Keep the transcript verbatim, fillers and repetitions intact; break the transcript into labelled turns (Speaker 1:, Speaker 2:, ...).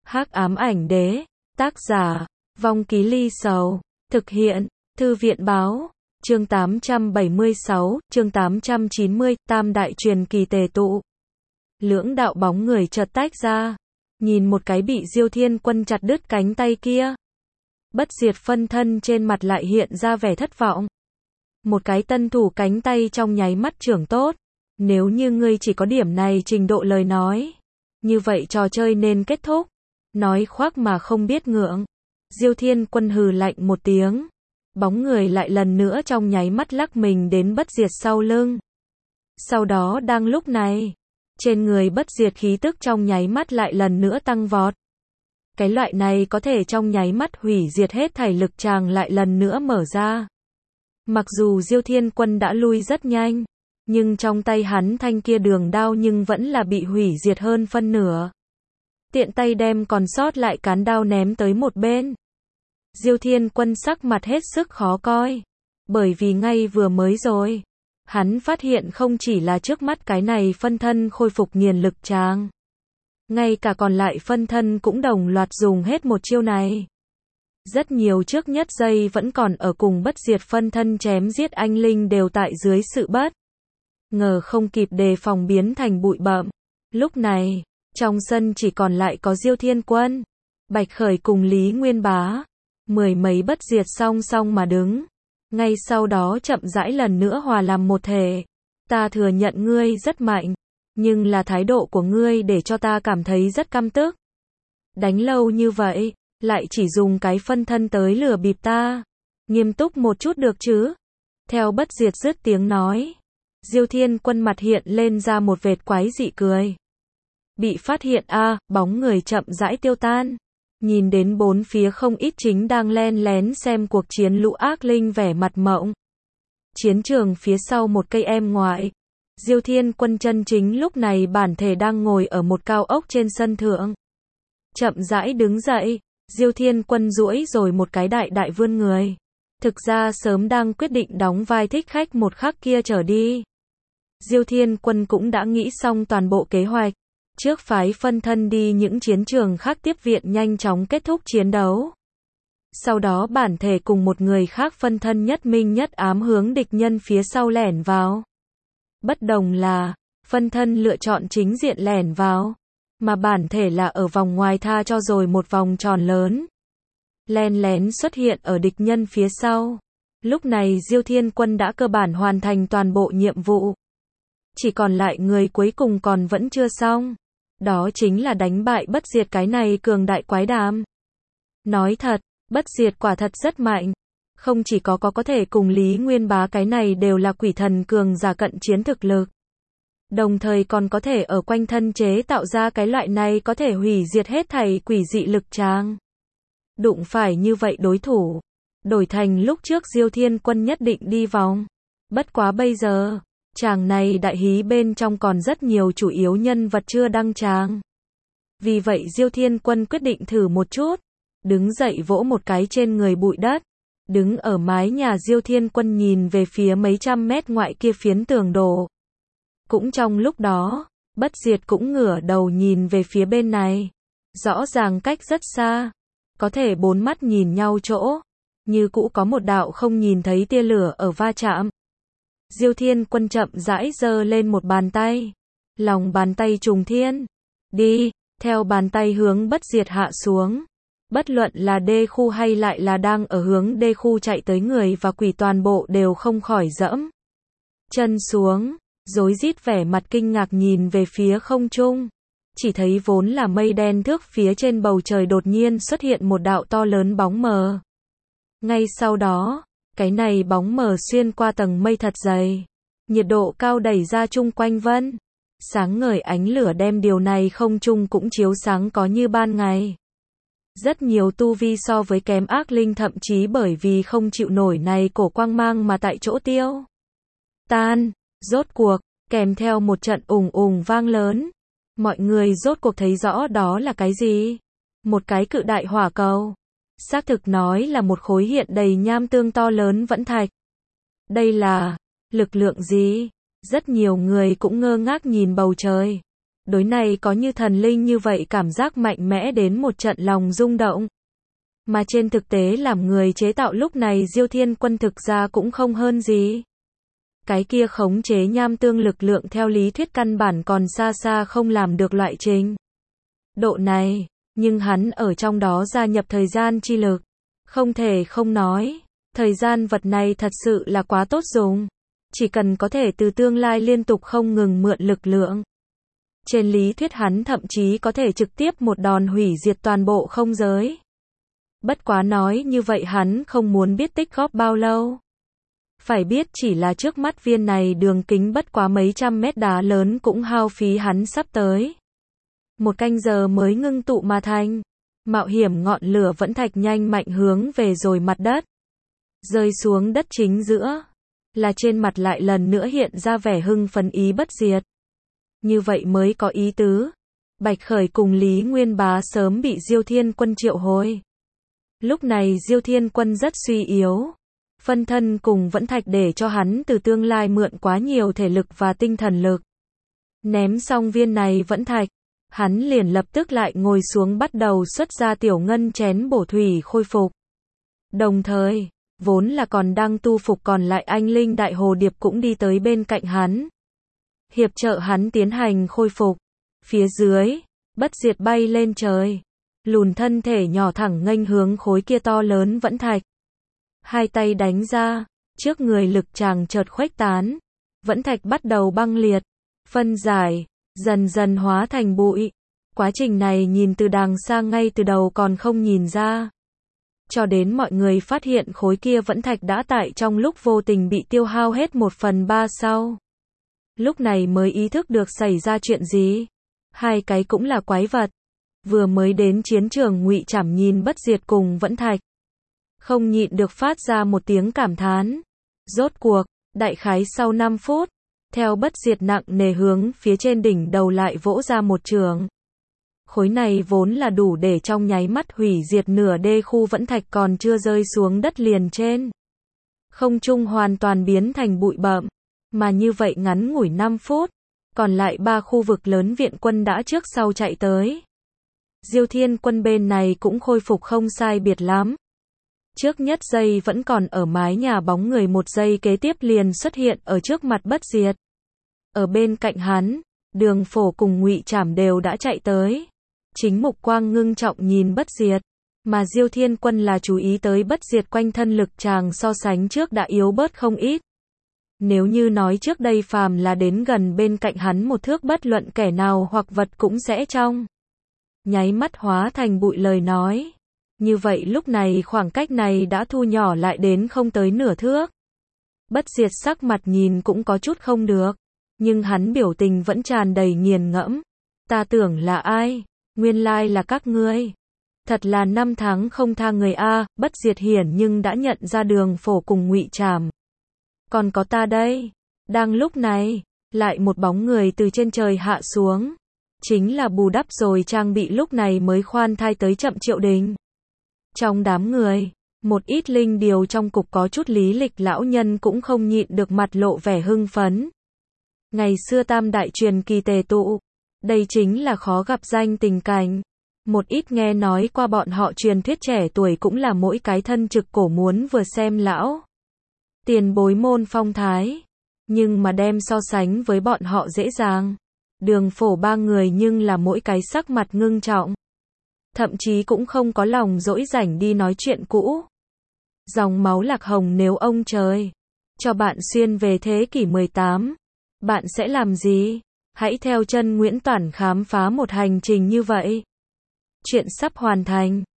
Speaker 1: Hắc ám ảnh đế, tác giả, Vong Ký Ly Sầu, thực hiện, Thư viện báo, chương tám trăm bảy mươi sáu, chương tám trăm chín mươi, Tam đại truyền kỳ tề tụ. Lưỡng đạo bóng người chợt tách ra, nhìn một cái bị Diêu Thiên Quân chặt đứt cánh tay kia. Bất diệt phân thân trên mặt lại hiện ra vẻ thất vọng. Một cái tân thủ cánh tay trong nháy mắt trưởng tốt. Nếu như ngươi chỉ có điểm này trình độ lời nói, như vậy trò chơi nên kết thúc. Nói khoác mà không biết ngượng. Diêu Thiên Quân hừ lạnh một tiếng. Bóng người lại lần nữa trong nháy mắt lắc mình đến bất diệt sau lưng. Sau đó đang lúc này, trên người bất diệt khí tức trong nháy mắt lại lần nữa tăng vọt. Cái loại này có thể trong nháy mắt hủy diệt hết thảy lực tràng lại lần nữa mở ra. Mặc dù Diêu Thiên Quân đã lui rất nhanh, nhưng trong tay hắn thanh kia đường đao nhưng vẫn là bị hủy diệt hơn phân nửa. Tiện tay đem còn sót lại cán đao ném tới một bên. Diêu Thiên Quân sắc mặt hết sức khó coi. Bởi vì ngay vừa mới rồi, hắn phát hiện không chỉ là trước mắt cái này phân thân khôi phục nghiền lực tràng. Ngay cả còn lại phân thân cũng đồng loạt dùng hết một chiêu này. Rất nhiều trước nhất giây vẫn còn ở cùng bất diệt phân thân chém giết anh linh đều tại dưới sự bất ngờ không kịp đề phòng biến thành bụi bặm. Lúc này, trong sân chỉ còn lại có Diêu Thiên Quân, Bạch Khởi cùng Lý Nguyên Bá. Mười mấy bất diệt song song mà đứng. Ngay sau đó chậm rãi lần nữa hòa làm một thể. Ta thừa nhận ngươi rất mạnh, nhưng là thái độ của ngươi để cho ta cảm thấy rất căm tức. Đánh lâu như vậy, lại chỉ dùng cái phân thân tới lừa bịp ta. Nghiêm túc một chút được chứ? Theo bất diệt dứt tiếng nói, Diêu Thiên Quân mặt hiện lên ra một vệt quái dị cười. Bị phát hiện a, à, bóng người chậm rãi tiêu tan. Nhìn đến bốn phía không ít chính đang len lén xem cuộc chiến lũ ác linh vẻ mặt mộng. Chiến trường phía sau một cây em ngoại, Diêu Thiên Quân chân chính lúc này bản thể đang ngồi ở một cao ốc trên sân thượng. Chậm rãi đứng dậy, Diêu Thiên Quân duỗi rồi một cái đại đại vươn người. Thực ra sớm đang quyết định đóng vai thích khách một khắc kia trở đi. Diêu Thiên Quân cũng đã nghĩ xong toàn bộ kế hoạch. Trước phái phân thân đi những chiến trường khác tiếp viện nhanh chóng kết thúc chiến đấu. Sau đó bản thể cùng một người khác phân thân nhất minh nhất ám hướng địch nhân phía sau lẻn vào. Bất đồng là, phân thân lựa chọn chính diện lẻn vào, mà bản thể là ở vòng ngoài tha cho rồi một vòng tròn lớn. Len lén xuất hiện ở địch nhân phía sau. Lúc này Diêu Thiên Quân đã cơ bản hoàn thành toàn bộ nhiệm vụ. Chỉ còn lại người cuối cùng còn vẫn chưa xong. Đó chính là đánh bại bất diệt cái này cường đại quái đàm. Nói thật, bất diệt quả thật rất mạnh. Không chỉ có có có thể cùng Lý Nguyên Bá cái này đều là quỷ thần cường giả cận chiến thực lực. Đồng thời còn có thể ở quanh thân chế tạo ra cái loại này có thể hủy diệt hết thảy quỷ dị lực tràng. Đụng phải như vậy đối thủ. Đổi thành lúc trước Diêu Thiên Quân nhất định đi vòng. Bất quá bây giờ, tràng này đại hí bên trong còn rất nhiều chủ yếu nhân vật chưa đăng tràng. Vì vậy Diêu Thiên Quân quyết định thử một chút. Đứng dậy vỗ một cái trên người bụi đất. Đứng ở mái nhà Diêu Thiên Quân nhìn về phía mấy trăm mét ngoại kia phiến tường đổ. Cũng trong lúc đó, bất diệt cũng ngửa đầu nhìn về phía bên này. Rõ ràng cách rất xa. Có thể bốn mắt nhìn nhau chỗ. Như cũ có một đạo không nhìn thấy tia lửa ở va chạm. Diêu Thiên Quân chậm rãi giơ lên một bàn tay. Lòng bàn tay trùng thiên. Đi, theo bàn tay hướng bất diệt hạ xuống. Bất luận là đê khu hay lại là đang ở hướng đê khu chạy tới người và quỷ toàn bộ đều không khỏi dẫm chân xuống, rối rít vẻ mặt kinh ngạc nhìn về phía không trung. Chỉ thấy vốn là mây đen thước phía trên bầu trời đột nhiên xuất hiện một đạo to lớn bóng mờ. Ngay sau đó, cái này bóng mờ xuyên qua tầng mây thật dày. Nhiệt độ cao đẩy ra chung quanh vân. Sáng ngời ánh lửa đem điều này không trung cũng chiếu sáng có như ban ngày. Rất nhiều tu vi so với kém ác linh thậm chí bởi vì không chịu nổi này cổ quang mang mà tại chỗ tiêu tan. Rốt cuộc, kèm theo một trận ùng ùng vang lớn. Mọi người rốt cuộc thấy rõ đó là cái gì? Một cái cự đại hỏa cầu. Xác thực nói là một khối hiện đầy nham tương to lớn vẫn thạch. Đây là lực lượng gì? Rất nhiều người cũng ngơ ngác nhìn bầu trời. Đối này có như thần linh như vậy cảm giác mạnh mẽ đến một trận lòng rung động. Mà trên thực tế làm người chế tạo lúc này Diêu Thiên Quân thực ra cũng không hơn gì. Cái kia khống chế nham tương lực lượng theo lý thuyết căn bản còn xa xa không làm được loại trình độ này, nhưng hắn ở trong đó gia nhập thời gian chi lực. Không thể không nói, thời gian vật này thật sự là quá tốt dùng. Chỉ cần có thể từ tương lai liên tục không ngừng mượn lực lượng. Trên lý thuyết hắn thậm chí có thể trực tiếp một đòn hủy diệt toàn bộ không giới. Bất quá nói như vậy hắn không muốn biết tích góp bao lâu. Phải biết chỉ là trước mắt viên này đường kính bất quá mấy trăm mét đá lớn cũng hao phí hắn sắp tới một canh giờ mới ngưng tụ mà thành. Mạo hiểm ngọn lửa vẫn thạch nhanh mạnh hướng về rồi mặt đất. Rơi xuống đất chính giữa. Là trên mặt lại lần nữa hiện ra vẻ hưng phấn ý bất diệt. Như vậy mới có ý tứ. Bạch Khởi cùng Lý Nguyên Bá sớm bị Diêu Thiên Quân triệu hồi. Lúc này Diêu Thiên Quân rất suy yếu. Phân thân cùng vẫn thạch để cho hắn từ tương lai mượn quá nhiều thể lực và tinh thần lực. Ném xong viên này vẫn thạch. Hắn liền lập tức lại ngồi xuống bắt đầu xuất ra tiểu ngân chén bổ thủy khôi phục. Đồng thời, vốn là còn đang tu phục còn lại anh linh đại hồ điệp cũng đi tới bên cạnh hắn. Hiệp trợ hắn tiến hành khôi phục. Phía dưới, bất diệt bay lên trời. Lùn thân thể nhỏ thẳng nghênh hướng khối kia to lớn vẫn thạch. Hai tay đánh ra, trước người lực chàng chợt khuếch tán. Vẫn thạch bắt đầu băng liệt, phân giải, dần dần hóa thành bụi. Quá trình này nhìn từ đàng xa ngay từ đầu còn không nhìn ra. Cho đến mọi người phát hiện khối kia vẫn thạch đã tại trong lúc vô tình bị tiêu hao hết một phần ba sau. Lúc này mới ý thức được xảy ra chuyện gì. Hai cái cũng là quái vật. Vừa mới đến chiến trường Ngụy Trảm nhìn bất diệt cùng vẫn thạch. Không nhịn được phát ra một tiếng cảm thán. Rốt cuộc, đại khái sau năm phút. Theo bất diệt nặng nề hướng phía trên đỉnh đầu lại vỗ ra một trường. Khối này vốn là đủ để trong nháy mắt hủy diệt nửa đê khu vẫn thạch còn chưa rơi xuống đất liền trên. Không trung hoàn toàn biến thành bụi bặm. Mà như vậy ngắn ngủi năm phút. Còn lại ba khu vực lớn viện quân đã trước sau chạy tới. Diêu Thiên Quân bên này cũng khôi phục không sai biệt lắm. Trước nhất giây vẫn còn ở mái nhà bóng người một giây kế tiếp liền xuất hiện ở trước mặt bất diệt. Ở bên cạnh hắn, Đường Phổ cùng Ngụy Trảm đều đã chạy tới. Chính mục quang ngưng trọng nhìn bất diệt. Mà Diêu Thiên Quân là chú ý tới bất diệt quanh thân lực chàng so sánh trước đã yếu bớt không ít. Nếu như nói trước đây phàm là đến gần bên cạnh hắn một thước bất luận kẻ nào hoặc vật cũng sẽ trong nháy mắt hóa thành bụi lời nói. Như vậy lúc này khoảng cách này đã thu nhỏ lại đến không tới nửa thước. Bất diệt sắc mặt nhìn cũng có chút không được. Nhưng hắn biểu tình vẫn tràn đầy nghiền ngẫm. Ta tưởng là ai? Nguyên lai là các ngươi. Thật là năm tháng không tha người a. Bất diệt hiển nhưng đã nhận ra Đường Phổ cùng Ngụy Trảm. Còn có ta đây. Đang lúc này, lại một bóng người từ trên trời hạ xuống. Chính là bù đắp rồi trang bị lúc này mới khoan thai tới chậm Triệu Đình. Trong đám người, một ít linh điều trong cục có chút lý lịch lão nhân cũng không nhịn được mặt lộ vẻ hưng phấn. Ngày xưa tam đại truyền kỳ tề tụ. Đây chính là khó gặp danh tình cảnh. Một ít nghe nói qua bọn họ truyền thuyết trẻ tuổi cũng là mỗi cái thân trực cổ muốn vừa xem lão tiền bối môn phong thái. Nhưng mà đem so sánh với bọn họ dễ dàng. Đường Phổ ba người nhưng là mỗi cái sắc mặt ngưng trọng. Thậm chí cũng không có lòng dỗi rảnh đi nói chuyện cũ. Dòng máu Lạc Hồng nếu ông trời cho bạn xuyên về thế kỷ mười tám, bạn sẽ làm gì? Hãy theo chân Nguyễn Toản khám phá một hành trình như vậy. Chuyện sắp hoàn thành.